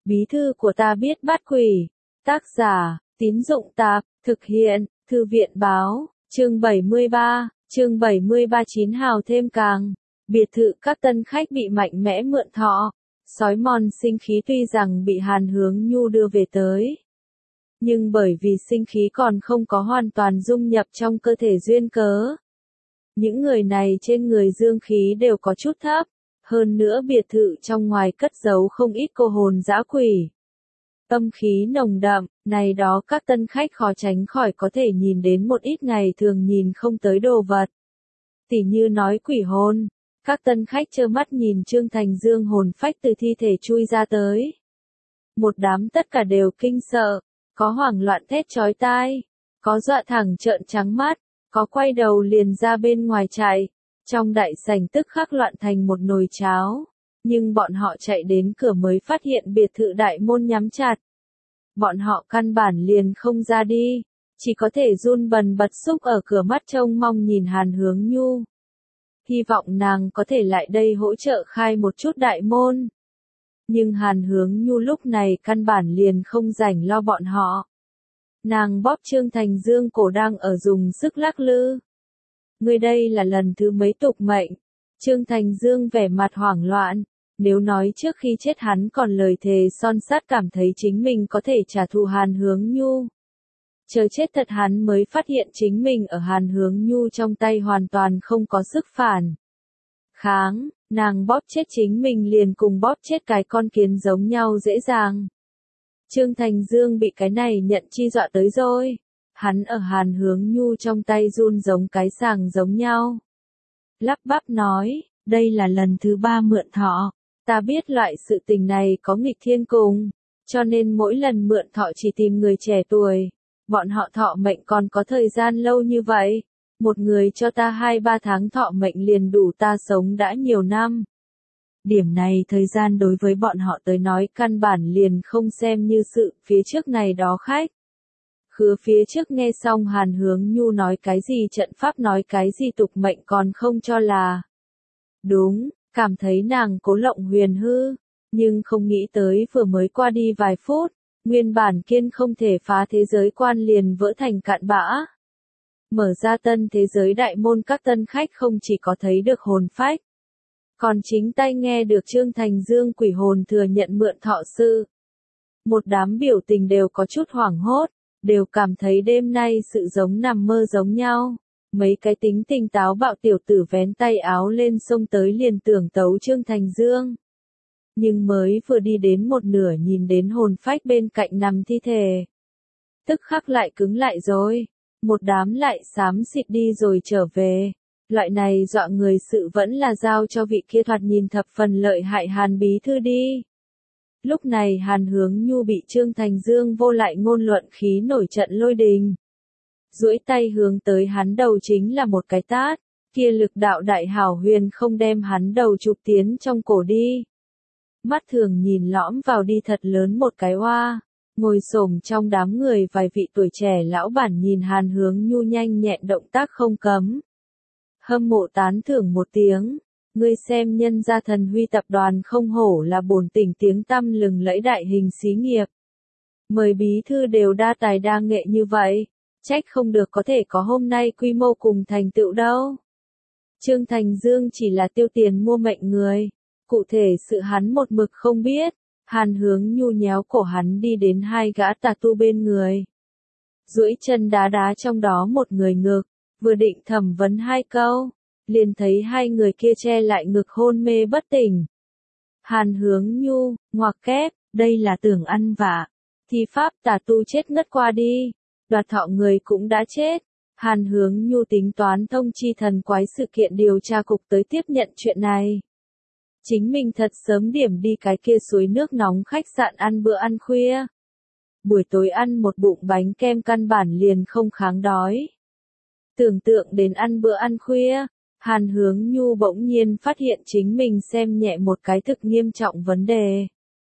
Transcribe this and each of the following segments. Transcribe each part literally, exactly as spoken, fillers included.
Bí thư của ta biết bắt quỷ. Tác giả, Tín Dụng Tạp, thực hiện, Thư viện Báo, chương bảy mươi ba, chương bảy mươi ba chín hào thêm càng. Biệt thự các tân khách bị mạnh mẽ mượn thọ, sói mòn sinh khí tuy rằng bị Hàn Hướng Nhu đưa về tới. Nhưng bởi vì sinh khí còn không có hoàn toàn dung nhập trong cơ thể duyên cớ. Những người này trên người dương khí đều có chút thấp, hơn nữa biệt thự trong ngoài cất giấu không ít cô hồn dã quỷ. Âm khí nồng đậm, này đó các tân khách khó tránh khỏi có thể nhìn đến một ít ngày thường nhìn không tới đồ vật. Tỉ như nói quỷ hồn, các tân khách trơ mắt nhìn Trương Thành Dương hồn phách từ thi thể chui ra tới. Một đám tất cả đều kinh sợ, có hoảng loạn thét chói tai, có dọa thẳng trợn trắng mắt, có quay đầu liền ra bên ngoài chạy. Trong đại sảnh tức khắc loạn thành một nồi cháo, nhưng bọn họ chạy đến cửa mới phát hiện biệt thự đại môn nhắm chặt. Bọn họ căn bản liền không ra đi, chỉ có thể run bần bật xúc ở cửa mắt trông mong nhìn Hàn Hướng Nhu. Hy vọng nàng có thể lại đây hỗ trợ khai một chút đại môn. Nhưng Hàn Hướng Nhu lúc này căn bản liền không rảnh lo bọn họ. Nàng bóp Trương Thành Dương cổ đang ở dùng sức lắc lư. Ngươi đây là lần thứ mấy tục mệnh. Trương Thành Dương vẻ mặt hoảng loạn, nếu nói trước khi chết hắn còn lời thề son sắt cảm thấy chính mình có thể trả thù Hàn Hướng Nhu. Chờ chết thật hắn mới phát hiện chính mình ở Hàn Hướng Nhu trong tay hoàn toàn không có sức phản kháng, nàng bóp chết chính mình liền cùng bóp chết cái con kiến giống nhau dễ dàng. Trương Thành Dương bị cái này nhận chi dọa tới rồi. Hắn ở Hàn Hướng Nhu trong tay run giống cái sàng giống nhau. Lắp bắp nói, đây là lần thứ ba mượn thọ. Ta biết loại sự tình này có nghịch thiên cùng, cho nên mỗi lần mượn thọ chỉ tìm người trẻ tuổi. Bọn họ thọ mệnh còn có thời gian lâu như vậy. Một người cho ta hai ba tháng thọ mệnh liền đủ ta sống đã nhiều năm. Điểm này thời gian đối với bọn họ tới nói căn bản liền không xem như sự phía trước này đó khách. Khứa phía trước nghe xong Hàn Hướng Nhu nói cái gì trận pháp nói cái gì tục mệnh còn không cho là đúng, cảm thấy nàng cố lộng huyền hư, nhưng không nghĩ tới vừa mới qua đi vài phút, nguyên bản kiên không thể phá thế giới quan liền vỡ thành cạn bã. Mở ra tân thế giới đại môn các tân khách không chỉ có thấy được hồn phách, còn chính tay nghe được Trương Thành Dương quỷ hồn thừa nhận mượn thọ sự. Một đám biểu tình đều có chút hoảng hốt. Đều cảm thấy đêm nay sự giống nằm mơ giống nhau. Mấy cái tính tình táo bạo tiểu tử vén tay áo lên xông tới liền tưởng tấu Trương Thành Dương. Nhưng mới vừa đi đến một nửa nhìn đến hồn phách bên cạnh nằm thi thể. Tức khắc lại cứng lại rồi. Một đám lại xám xịt đi rồi trở về. Loại này dọa người sự vẫn là giao cho vị kia thoạt nhìn thập phần lợi hại Hàn bí thư đi. Lúc này Hàn Hướng Nhu bị Trương Thành Dương vô lại ngôn luận khí nổi trận lôi đình. Duỗi tay hướng tới hắn đầu chính là một cái tát, kia lực đạo đại hảo huyền không đem hắn đầu chụp tiến trong cổ đi. Mắt thường nhìn lõm vào đi thật lớn một cái oa, ngồi xổm trong đám người vài vị tuổi trẻ lão bản nhìn Hàn Hướng Nhu nhanh nhẹn động tác không cấm. Hâm mộ tán thưởng một tiếng. Ngươi xem nhân gia Thần Huy tập đoàn không hổ là bổn tỉnh tiếng tăm lừng lẫy đại hình xí nghiệp. Mời bí thư đều đa tài đa nghệ như vậy, trách không được có thể có hôm nay quy mô cùng thành tựu đâu. Trương Thành Dương chỉ là tiêu tiền mua mệnh người, cụ thể sự hắn một mực không biết. Hàn Hướng Nhu nhéo cổ hắn đi đến hai gã tà tu bên người. Duỗi chân đá đá trong đó một người ngực, vừa định thẩm vấn hai câu. Liền thấy hai người kia che lại ngực hôn mê bất tỉnh. Hàn Hướng Nhu, ngoặc kép, đây là tưởng ăn vạ. Thi pháp tà tu chết ngất qua đi. Đoạt thọ người cũng đã chết. Hàn Hướng Nhu tính toán thông chi thần quái sự kiện điều tra cục tới tiếp nhận chuyện này. Chính mình thật sớm điểm đi cái kia suối nước nóng khách sạn ăn bữa ăn khuya. Buổi tối ăn một bụng bánh kem căn bản liền không kháng đói. Tưởng tượng đến ăn bữa ăn khuya. Hàn Hướng Nhu bỗng nhiên phát hiện chính mình xem nhẹ một cái thực nghiêm trọng vấn đề.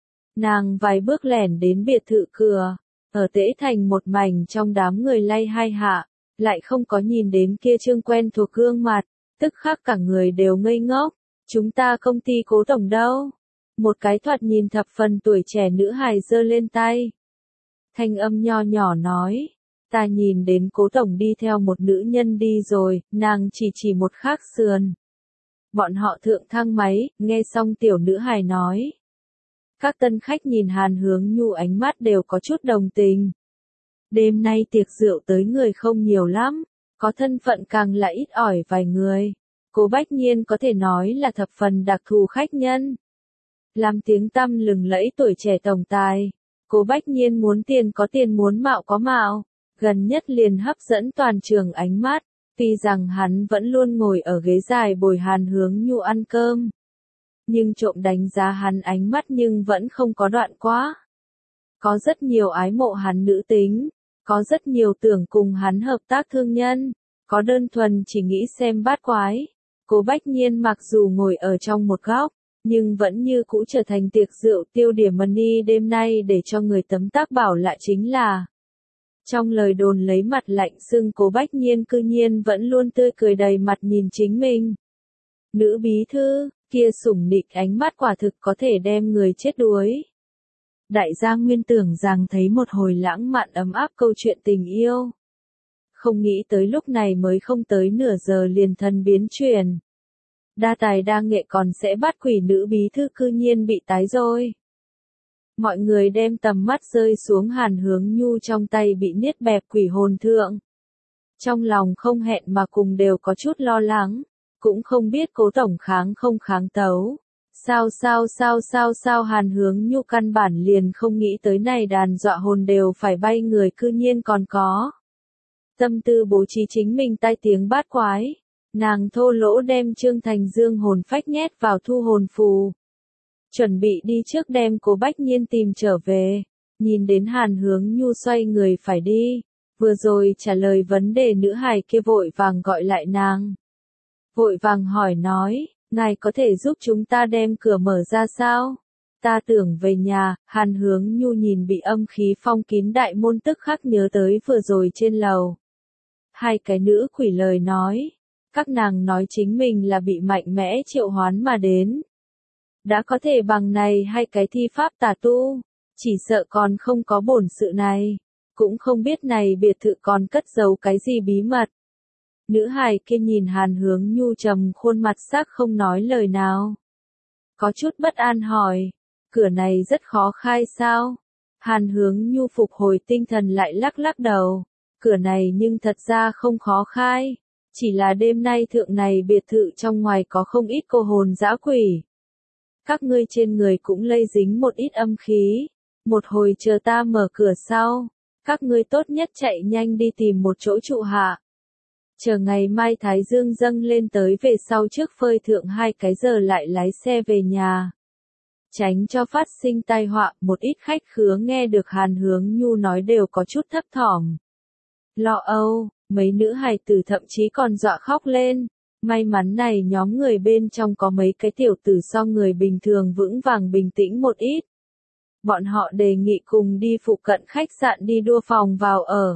Nàng vài bước lẻn đến biệt thự cửa, ở tễ thành một mảnh trong đám người lay hai hạ, lại không có nhìn đến kia Trương quen thuộc gương mặt, tức khắc cả người đều ngây ngốc. Chúng ta công ty Cố tổng đâu? Một cái thoạt nhìn thập phần tuổi trẻ nữ hài giơ lên tay. Thanh âm nho nhỏ nói, ta nhìn đến Cố tổng đi theo một nữ nhân đi rồi, nàng chỉ chỉ một khác sườn. Bọn họ thượng thang máy, nghe xong tiểu nữ hài nói. Các tân khách nhìn Hàn Hướng Nhu ánh mắt đều có chút đồng tình. Đêm nay tiệc rượu tới người không nhiều lắm, có thân phận càng là ít ỏi vài người. Cố Bách Nhiên có thể nói là thập phần đặc thù khách nhân. Làm tiếng tăm lừng lẫy tuổi trẻ tổng tài. Cố Bách Nhiên muốn tiền có tiền muốn mạo có mạo. Gần nhất liền hấp dẫn toàn trường ánh mắt. Tuy rằng hắn vẫn luôn ngồi ở ghế dài bồi Hàn Hướng Nhu ăn cơm. Nhưng trộm đánh giá hắn ánh mắt nhưng vẫn không có đoạn quá. Có rất nhiều ái mộ hắn nữ tính. Có rất nhiều tưởng cùng hắn hợp tác thương nhân. Có đơn thuần chỉ nghĩ xem bát quái. Cố Bách Nhiên mặc dù ngồi ở trong một góc, nhưng vẫn như cũ trở thành tiệc rượu tiêu điểm money đêm nay để cho người tấm tắc bảo lại chính là. Trong lời đồn lấy mặt lạnh sưng Cố Bách Nhiên cư nhiên vẫn luôn tươi cười đầy mặt nhìn chính mình. Nữ bí thư, kia sủng nịnh ánh mắt quả thực có thể đem người chết đuối. Đại gia nguyên tưởng rằng thấy một hồi lãng mạn ấm áp câu chuyện tình yêu. Không nghĩ tới lúc này mới không tới nửa giờ liền thần biến chuyển. Đa tài đa nghệ còn sẽ bắt quỷ nữ bí thư cư nhiên bị tái rồi. Mọi người đem tầm mắt rơi xuống Hàn Hướng Nhu trong tay bị niết bẹp quỷ hồn thượng. Trong lòng không hẹn mà cùng đều có chút lo lắng, cũng không biết Cố tổng kháng không kháng tấu. Sao sao sao sao sao Hàn Hướng Nhu căn bản liền không nghĩ tới này đàn dọa hồn đều phải bay người cư nhiên còn có. Tâm tư bố trí chính mình tai tiếng bát quái. Nàng thô lỗ đem Trương Thành Dương hồn phách nhét vào thu hồn phù. Chuẩn bị đi trước đem Cố Bách Nhiên tìm trở về. Nhìn đến Hàn Hướng Nhu xoay người phải đi. Vừa rồi trả lời vấn đề nữ hài kia vội vàng gọi lại nàng. Vội vàng hỏi nói, ngài có thể giúp chúng ta đem cửa mở ra sao? Ta tưởng về nhà. Hàn Hướng Nhu nhìn bị âm khí phong kín đại môn tức khắc nhớ tới vừa rồi trên lầu. Hai cái nữ quỷ lời nói. Các nàng nói chính mình là bị mạnh mẽ triệu hoán mà đến. Đã có thể bằng này hai cái thi pháp tà tu. Chỉ sợ còn không có bổn sự này. Cũng không biết này biệt thự còn cất giấu cái gì bí mật. Nữ hài kia nhìn Hàn Hướng Nhu trầm khuôn mặt sắc không nói lời nào. Có chút bất an hỏi. Cửa này rất khó khai sao? Hàn Hướng Nhu phục hồi tinh thần lại lắc lắc đầu. Cửa này nhưng thật ra không khó khai. Chỉ là đêm nay thượng này biệt thự trong ngoài có không ít cô hồn dã quỷ. Các ngươi trên người cũng lây dính một ít âm khí. Một hồi chờ ta mở cửa sau. Các ngươi tốt nhất chạy nhanh đi tìm một chỗ trụ hạ. Chờ ngày mai Thái Dương dâng lên tới về sau trước phơi thượng hai cái giờ lại lái xe về nhà. Tránh cho phát sinh tai họa, một ít khách khứa nghe được Hàn Hướng Nhu nói đều có chút thấp thỏm. Lo âu, mấy nữ hài tử thậm chí còn dọa khóc lên. May mắn này nhóm người bên trong có mấy cái tiểu tử so người bình thường vững vàng bình tĩnh một ít. Bọn họ đề nghị cùng đi phụ cận khách sạn đi đua phòng vào ở.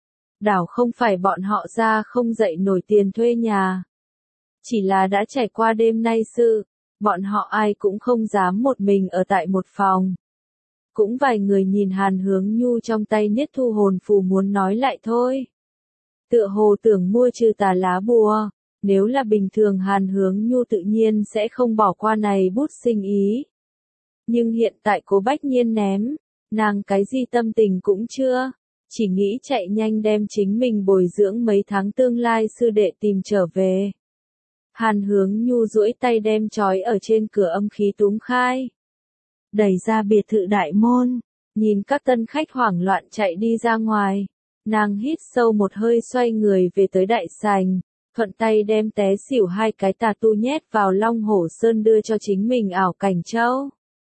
Đảo không phải bọn họ ra không dậy nổi tiền thuê nhà. Chỉ là đã trải qua đêm nay sự, bọn họ ai cũng không dám một mình ở tại một phòng. Cũng vài người nhìn Hàn Hướng Nhu trong tay niết thu hồn phù muốn nói lại thôi. Tựa hồ tưởng mua trừ tà lá bùa, nếu là bình thường Hàn Hướng Nhu tự nhiên sẽ không bỏ qua này bút sinh ý. Nhưng hiện tại Cố Bách Nhiên ném, nàng cái gì tâm tình cũng chưa, chỉ nghĩ chạy nhanh đem chính mình bồi dưỡng mấy tháng tương lai sư đệ tìm trở về. Hàn Hướng Nhu duỗi tay đem trói ở trên cửa âm khí túm khai. Đẩy ra biệt thự đại môn, nhìn các tân khách hoảng loạn chạy đi ra ngoài. Nàng hít sâu một hơi xoay người về tới đại sảnh, thuận tay đem té xỉu hai cái tà tu nhét vào Long Hổ Sơn đưa cho chính mình ảo cảnh châu.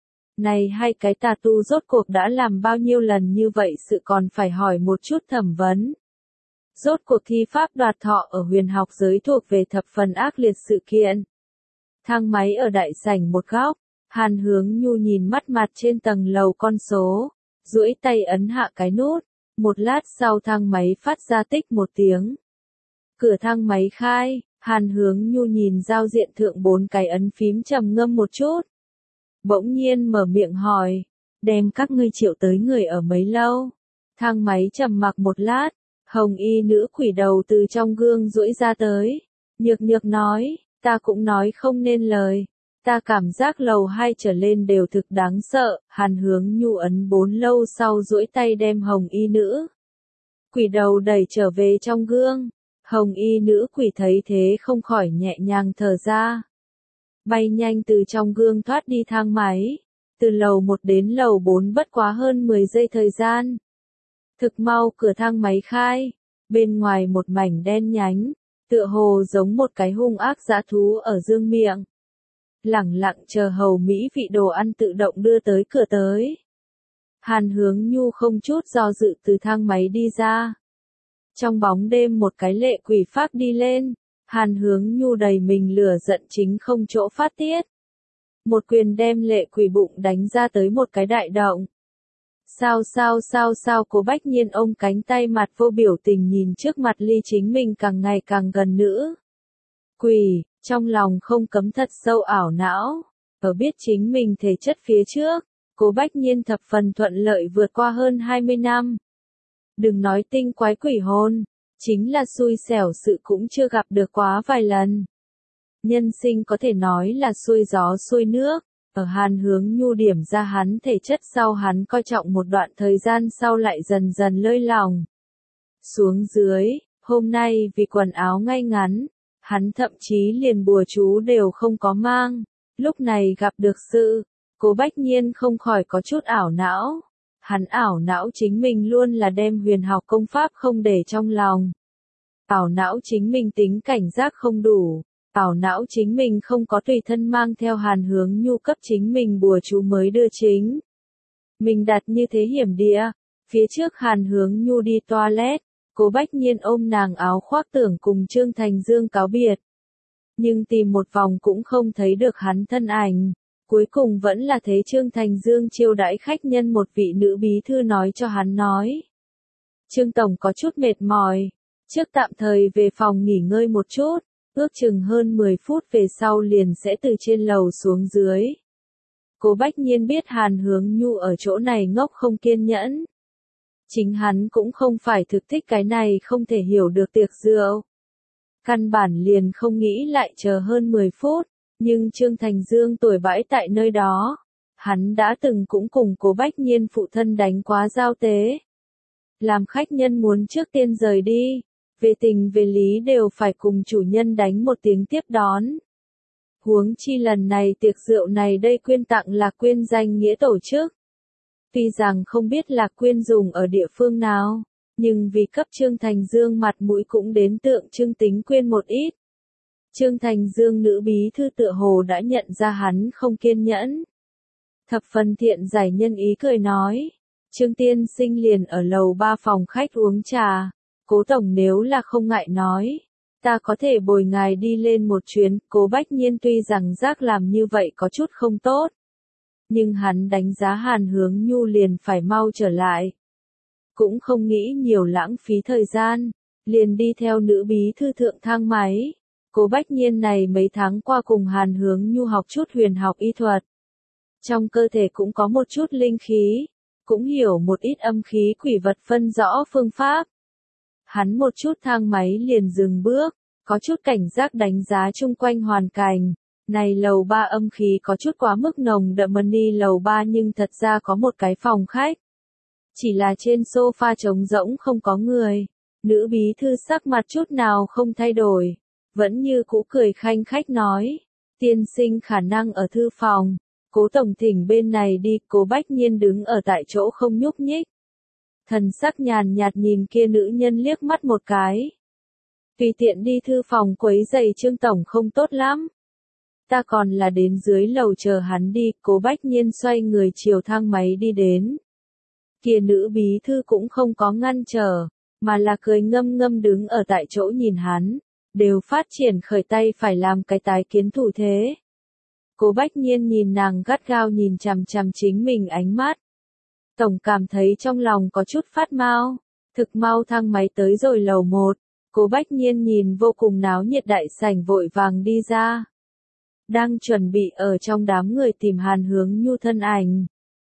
Này hai cái tà tu rốt cuộc đã làm bao nhiêu lần như vậy sự còn phải hỏi một chút thẩm vấn. Rốt cuộc thi pháp đoạt thọ ở huyền học giới thuộc về thập phần ác liệt sự kiện. Thang máy ở đại sảnh một góc, Hàn Hướng Nhu nhìn mắt mặt trên tầng lầu con số, duỗi tay ấn hạ cái nút, một lát sau thang máy phát ra tích một tiếng. Cửa thang máy khai, Hàn Hướng Nhu nhìn giao diện thượng bốn cái ấn phím trầm ngâm một chút. bỗng nhiên mở miệng hỏi, đem các ngươi triệu tới người ở mấy lâu? Thang máy trầm mặc một lát, hồng y nữ quỷ đầu từ trong gương duỗi ra tới, nhược nhược nói, ta cũng nói không nên lời, ta cảm giác lầu hai trở lên đều thực đáng sợ. Hàn Hướng Nhu ấn bốn lâu sau duỗi tay đem hồng y nữ quỷ đầu đẩy trở về trong gương. Hồng y nữ quỷ thấy thế không khỏi nhẹ nhàng thở ra, bay nhanh từ trong gương thoát đi thang máy, từ lầu một đến lầu bốn bất quá hơn mười giây thời gian. Thực mau cửa thang máy khai, bên ngoài một mảnh đen nhánh, tựa hồ giống một cái hung ác dã thú ở dương miệng. Lẳng lặng chờ hầu mỹ vị đồ ăn tự động đưa tới cửa tới. Hàn Hướng Nhu không chút do dự từ thang máy đi ra. Trong bóng đêm một cái lệ quỷ phác đi lên, Hàn Hướng Nhu đầy mình lửa giận chính không chỗ phát tiết. Một quyền đem lệ quỷ bụng đánh ra tới một cái đại động. Sao sao sao sao Cố Bách Nhiên ôm cánh tay mặt vô biểu tình nhìn trước mặt ly chính mình càng ngày càng gần nữa. Quỷ, trong lòng không cấm thật sâu ảo não, ở biết chính mình thể chất phía trước, Cố Bách Nhiên thập phần thuận lợi vượt qua hơn hai mươi năm. Đừng nói tinh quái quỷ hồn, chính là xui xẻo sự cũng chưa gặp được quá vài lần. Nhân sinh có thể nói là xuôi gió xuôi nước, ở Hàn Hướng Nhu điểm ra hắn thể chất sau hắn coi trọng một đoạn thời gian sau lại dần dần lơi lòng. Xuống dưới, hôm nay vì quần áo ngay ngắn, hắn thậm chí liền bùa chú đều không có mang, lúc này gặp được sự, Cố Bách Nhiên không khỏi có chút ảo não. Hắn ảo não chính mình luôn là đem huyền học công pháp không để trong lòng. Ảo não chính mình tính cảnh giác không đủ. Ảo não chính mình không có tùy thân mang theo Hàn Hướng Nhu cấp chính mình bùa chú mới đưa chính. Mình đặt như thế hiểm địa. Phía trước Hàn Hướng Nhu đi toilet, Cố Bách Nhiên ôm nàng áo khoác tưởng cùng Trương Thành Dương cáo biệt. Nhưng tìm một vòng cũng không thấy được hắn thân ảnh. Cuối cùng vẫn là thấy Trương Thành Dương chiêu đãi khách nhân một vị nữ bí thư nói cho hắn nói. Trương Tổng có chút mệt mỏi, trước tạm thời về phòng nghỉ ngơi một chút, ước chừng hơn mười phút về sau liền sẽ từ trên lầu xuống dưới. Cố Bách Nhiên biết Hàn Hướng Nhu ở chỗ này ngốc không kiên nhẫn. Chính hắn cũng không phải thực thích cái này không thể hiểu được tiệc rượu. Căn bản liền không nghĩ lại chờ hơn mười phút. Nhưng Trương Thành Dương tuổi bãi tại nơi đó, hắn đã từng cũng cùng Cố Bách Nhiên phụ thân đánh quá giao tế. Làm khách nhân muốn trước tiên rời đi, về tình về lý đều phải cùng chủ nhân đánh một tiếng tiếp đón. Huống chi lần này tiệc rượu này đây quyên tặng Lạc Quyên danh nghĩa tổ chức. Tuy rằng không biết Lạc Quyên dùng ở địa phương nào, nhưng vì cấp Trương Thành Dương mặt mũi cũng đến tượng trưng tính quyên một ít. Trương Thành Dương nữ bí thư tựa hồ đã nhận ra hắn không kiên nhẫn. Thập phần thiện giải nhân ý cười nói. Trương tiên sinh liền ở lầu ba phòng khách uống trà. Cố tổng nếu là không ngại nói, ta có thể bồi ngài đi lên một chuyến. Cố Bách Nhiên tuy rằng giác làm như vậy có chút không tốt. Nhưng hắn đánh giá Hàn Hướng Nhu liền phải mau trở lại. Cũng không nghĩ nhiều lãng phí thời gian. Liền đi theo nữ bí thư thượng thang máy. Cố Bách Nhiên này mấy tháng qua cùng Hàn Hướng Nhu học chút huyền học y thuật. Trong cơ thể cũng có một chút linh khí, cũng hiểu một ít âm khí quỷ vật phân rõ phương pháp. Hắn một chút thang máy liền dừng bước, có chút cảnh giác đánh giá chung quanh hoàn cảnh. Này lầu ba âm khí có chút quá mức nồng đậm đi lầu ba nhưng thật ra có một cái phòng khách. Chỉ là trên sofa trống rỗng không có người. Nữ bí thư sắc mặt chút nào không thay đổi. Vẫn như cũ cười khanh khách nói, tiên sinh khả năng ở thư phòng, Cố tổng thỉnh bên này đi. Cố Bách Nhiên đứng ở tại chỗ không nhúc nhích. Thần sắc nhàn nhạt nhìn kia nữ nhân liếc mắt một cái. Tùy tiện đi thư phòng quấy giày Trương tổng không tốt lắm. Ta còn là đến dưới lầu chờ hắn đi. Cố Bách Nhiên xoay người chiều thang máy đi đến. Kia nữ bí thư cũng không có ngăn trở, mà là cười ngâm ngâm đứng ở tại chỗ nhìn hắn. Đều phát triển khởi tay phải làm cái tái kiến thủ thế. Cố Bách Nhiên nhìn nàng gắt gao nhìn chằm chằm chính mình ánh mắt. Tổng cảm thấy trong lòng có chút phát mau. Thực mau thang máy tới rồi lầu một. Cố Bách Nhiên nhìn vô cùng náo nhiệt đại sảnh vội vàng đi ra. đang chuẩn bị ở trong đám người tìm Hàn Hướng Nhu thân ảnh.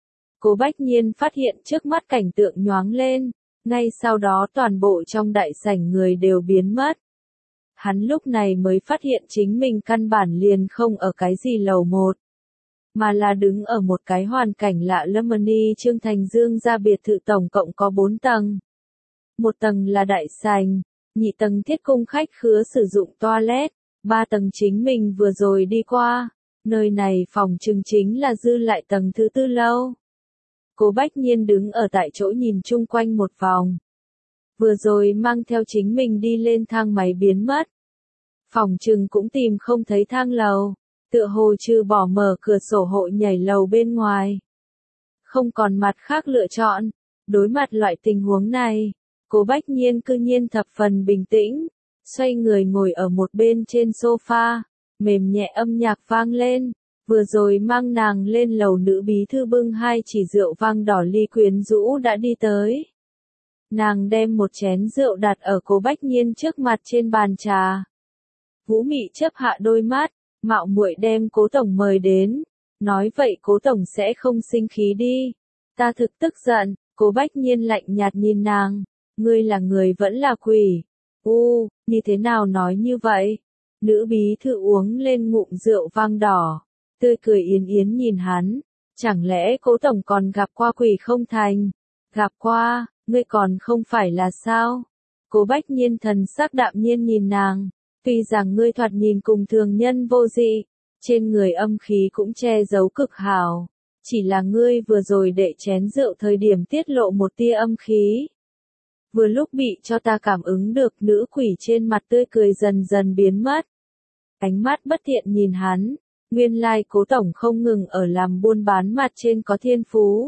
Cố Bách Nhiên phát hiện trước mắt cảnh tượng nhoáng lên, ngay sau đó toàn bộ trong đại sảnh người đều biến mất. Hắn lúc này mới phát hiện chính mình căn bản liền không ở cái gì lầu một, mà là đứng ở một cái hoàn cảnh lạ lẫm. Trương Thành Dương ra biệt thự tổng cộng có bốn tầng. Một tầng là đại sảnh, nhị tầng thiết cung khách khứa sử dụng toilet, ba tầng chính mình vừa rồi đi qua, nơi này phòng trừng chính là dư lại tầng thứ tư lâu. Cố Bách Nhiên đứng ở tại chỗ nhìn chung quanh một vòng. Vừa rồi mang theo chính mình đi lên thang máy biến mất. Phòng trừng cũng tìm không thấy thang lầu, tựa hồ trừ bỏ mở cửa sổ hộ nhảy lầu bên ngoài. Không còn mặt khác lựa chọn, đối mặt loại tình huống này, Cố Bách Nhiên cư nhiên thập phần bình tĩnh, xoay người ngồi ở một bên trên sofa, mềm nhẹ âm nhạc vang lên. Vừa rồi mang nàng lên lầu nữ bí thư bưng hai chỉ rượu vang đỏ ly quyến rũ đã đi tới. Nàng đem một chén rượu đặt ở Cố Bách Nhiên trước mặt trên bàn trà. Vũ Mị chớp hạ đôi mắt, mạo muội đem Cố tổng mời đến, nói vậy Cố tổng sẽ không sinh khí đi. Ta thực tức giận. Cố Bách Nhiên lạnh nhạt nhìn nàng, ngươi là người vẫn là quỷ. U, như thế nào nói như vậy? Nữ bí thư uống lên ngụm rượu vang đỏ, tươi cười yến yến nhìn hắn, chẳng lẽ Cố tổng còn gặp qua quỷ không thành? Gặp qua, ngươi còn không phải là sao? Cố Bách Nhiên thần sắc đạm nhiên nhìn nàng, tuy rằng ngươi thoạt nhìn cùng thường nhân vô dị, trên người âm khí cũng che giấu cực hảo, chỉ là ngươi vừa rồi đệ chén rượu thời điểm tiết lộ một tia âm khí. Vừa lúc bị cho ta cảm ứng được. Nữ quỷ trên mặt tươi cười dần dần biến mất. Ánh mắt bất thiện nhìn hắn, nguyên lai Cố tổng không ngừng ở làm buôn bán mặt trên có thiên phú.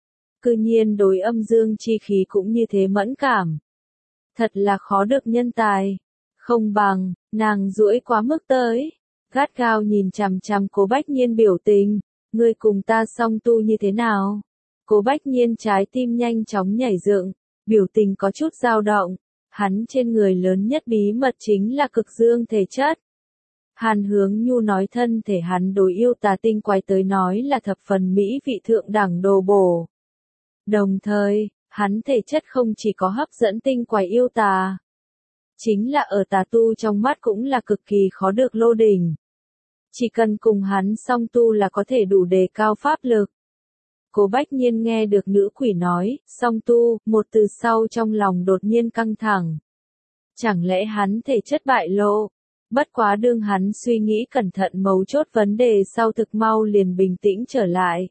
Cư nhiên đối âm dương chi khí cũng như thế mẫn cảm. Thật là khó được nhân tài. Không bằng, nàng duỗi quá mức tới, gắt gao nhìn chằm chằm Cố Bách Nhiên biểu tình, ngươi cùng ta song tu như thế nào? Cố Bách Nhiên trái tim nhanh chóng nhảy dựng, biểu tình có chút dao động, hắn trên người lớn nhất bí mật chính là cực dương thể chất. Hàn Hướng Nhu nói thân thể hắn đối yêu tà tinh quái tới nói là thập phần mỹ vị thượng đẳng đồ bổ. Đồng thời, hắn thể chất không chỉ có hấp dẫn tinh quái yêu tà, chính là ở tà tu trong mắt cũng là cực kỳ khó được lô đỉnh. Chỉ cần cùng hắn song tu là có thể đủ đề cao pháp lực. Cố Bách Nhiên nghe được nữ quỷ nói, song tu, một từ sau trong lòng đột nhiên căng thẳng. Chẳng lẽ hắn thể chất bại lộ? Bất quá đương hắn suy nghĩ cẩn thận mấu chốt vấn đề sau thực mau liền bình tĩnh trở lại.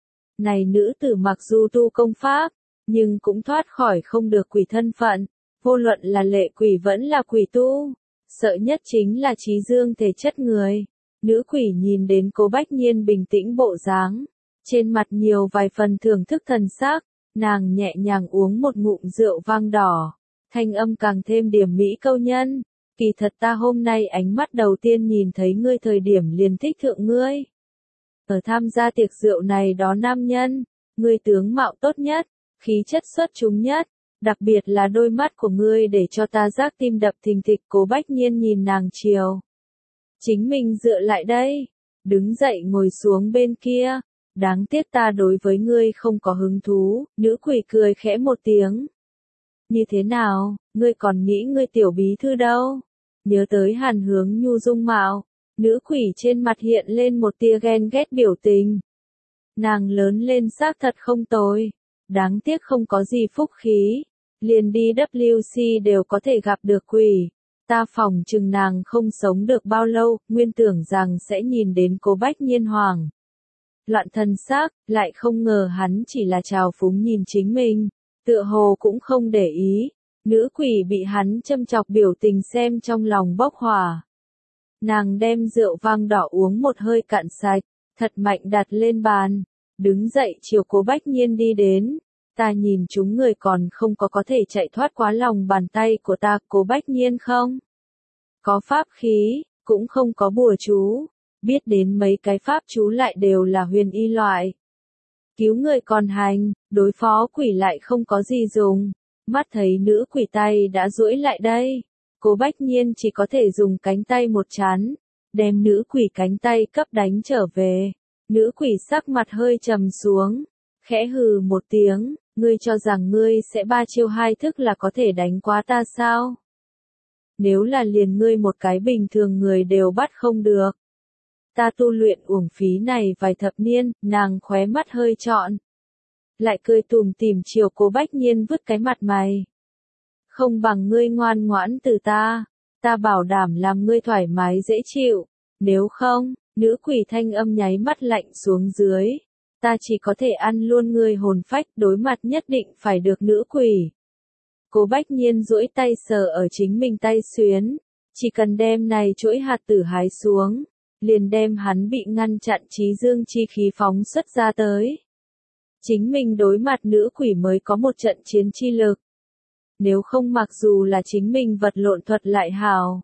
Này nữ tử mặc dù tu công pháp, nhưng cũng thoát khỏi không được quỷ thân phận, vô luận là lệ quỷ vẫn là quỷ tu. Sợ nhất chính là trí dương thể chất người. Nữ quỷ nhìn đến Cố Bách Nhiên bình tĩnh bộ dáng, trên mặt nhiều vài phần thưởng thức thần sắc, nàng nhẹ nhàng uống một ngụm rượu vang đỏ, thanh âm càng thêm điểm mỹ câu nhân. Kỳ thật ta hôm nay ánh mắt đầu tiên nhìn thấy ngươi thời điểm liền thích thượng ngươi. Ở tham gia tiệc rượu này đó nam nhân, ngươi tướng mạo tốt nhất, khí chất xuất chúng nhất, đặc biệt là đôi mắt của ngươi để cho ta giác tim đập thình thịch. Cố Bách Nhiên nhìn nàng chiều. Chính mình dựa lại đây, đứng dậy ngồi xuống bên kia, đáng tiếc ta đối với ngươi không có hứng thú. Nữ quỷ cười khẽ một tiếng. Như thế nào, ngươi còn nghĩ ngươi tiểu bí thư đâu? Nhớ tới Hàn Hướng Nhu dung mạo, nữ quỷ trên mặt hiện lên một tia ghen ghét biểu tình. Nàng lớn lên xác thật không tồi, đáng tiếc không có gì phúc khí, liền đi W C đều có thể gặp được quỷ. Ta phỏng chừng nàng không sống được bao lâu, nguyên tưởng rằng sẽ nhìn đến Cố Bách Nhiên hoàng loạn thần sắc, lại không ngờ hắn chỉ là trào phúng nhìn chính mình, tựa hồ cũng không để ý. Nữ quỷ bị hắn châm chọc biểu tình xem trong lòng bốc hỏa. Nàng đem rượu vang đỏ uống một hơi cạn sạch, thật mạnh đặt lên bàn, đứng dậy chiều Cố Bách Nhiên đi đến. Ta nhìn chúng người còn không có có thể chạy thoát quá lòng bàn tay của ta. Cố Bách Nhiên không có pháp khí, cũng không có bùa chú, biết đến mấy cái pháp chú lại đều là huyền y loại. Cứu người còn hành, đối phó quỷ lại không có gì dùng. Mắt thấy nữ quỷ tay đã duỗi lại đây, Cố Bách Nhiên chỉ có thể dùng cánh tay một chán, đem nữ quỷ cánh tay cấp đánh trở về. Nữ quỷ sắc mặt hơi trầm xuống, khẽ hừ một tiếng, ngươi cho rằng ngươi sẽ ba chiêu hai thức là có thể đánh quá ta sao? Nếu là liền ngươi một cái bình thường người đều bắt không được. Ta tu luyện uổng phí này vài thập niên, nàng khóe mắt hơi trọn. Lại cười tùm tìm chiều Cố Bách Nhiên vứt cái mặt mày. Không bằng ngươi ngoan ngoãn từ ta, ta bảo đảm làm ngươi thoải mái dễ chịu, nếu không, nữ quỷ thanh âm nháy mắt lạnh xuống dưới. Ta chỉ có thể ăn luôn ngươi hồn phách, đối mặt nhất định phải được nữ quỷ. Cố Bách Nhiên duỗi tay sờ ở chính mình tay xuyến, chỉ cần đem này chuỗi hạt tử hái xuống, liền đem hắn bị ngăn chặn trí dương chi khí phóng xuất ra tới. Chính mình đối mặt nữ quỷ mới có một trận chiến chi lực. Nếu không mặc dù là chính mình vật lộn thuật lại hào,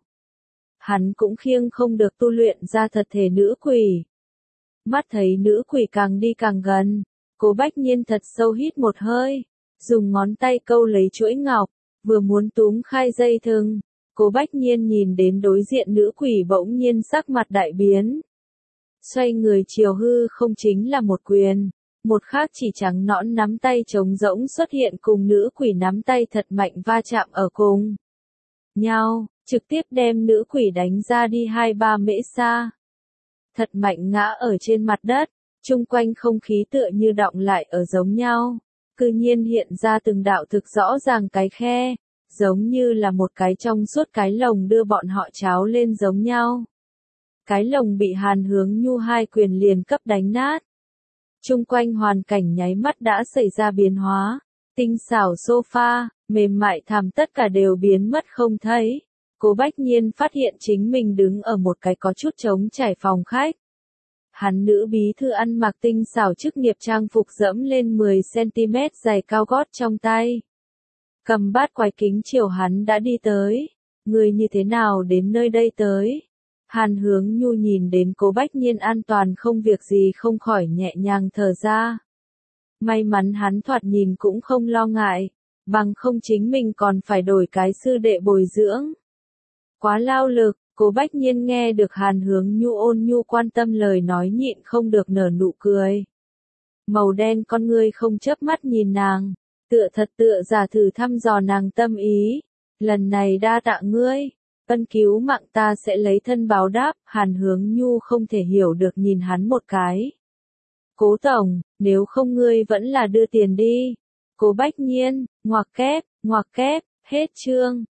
hắn cũng khiêng không được tu luyện ra thật thể nữ quỷ. Mắt thấy nữ quỷ càng đi càng gần, Cố Bách Nhiên thật sâu hít một hơi, dùng ngón tay câu lấy chuỗi ngọc, vừa muốn túm khai dây thừng, Cố Bách Nhiên nhìn đến đối diện nữ quỷ bỗng nhiên sắc mặt đại biến. Xoay người chiều hư không chính là một quyền, một khác chỉ trắng nõn nắm tay trống rỗng xuất hiện cùng nữ quỷ nắm tay thật mạnh va chạm ở cùng nhau, trực tiếp đem nữ quỷ đánh ra đi hai ba mễ xa. Thật mạnh ngã ở trên mặt đất, chung quanh không khí tựa như đọng lại ở giống nhau, cư nhiên hiện ra từng đạo thực rõ ràng cái khe, giống như là một cái trong suốt cái lồng đưa bọn họ cháo lên giống nhau. Cái lồng bị Hàn Hướng Nhu hai quyền liền cấp đánh nát. Chung quanh hoàn cảnh nháy mắt đã xảy ra biến hóa, tinh xảo sofa, mềm mại thảm tất cả đều biến mất không thấy. Cố Bách Nhiên phát hiện chính mình đứng ở một cái có chút trống trải phòng khách. Hắn nữ bí thư ăn mặc tinh xảo chức nghiệp trang phục dẫm lên mười xăng ti mét giày cao gót trong tay. Cầm bát quái kính chiều hắn đã đi tới. Người như thế nào đến nơi đây tới? Hàn Hướng Nhu nhìn đến Cố Bách Nhiên an toàn không việc gì không khỏi nhẹ nhàng thở ra. May mắn hắn thoạt nhìn cũng không lo ngại, bằng không chính mình còn phải đổi cái sư đệ bồi dưỡng. Quá lao lực, Cố Bách Nhiên nghe được Hàn Hướng Nhu ôn nhu quan tâm lời nói nhịn không được nở nụ cười. Màu đen con ngươi không chớp mắt nhìn nàng, tựa thật tựa giả thử thăm dò nàng tâm ý. Lần này đa tạ ngươi, ân cứu mạng ta sẽ lấy thân báo đáp. Hàn Hướng Nhu không thể hiểu được nhìn hắn một cái. Cố tổng, nếu không ngươi vẫn là đưa tiền đi. Cố Bách Nhiên, ngoặc kép, ngoặc kép, hết chương.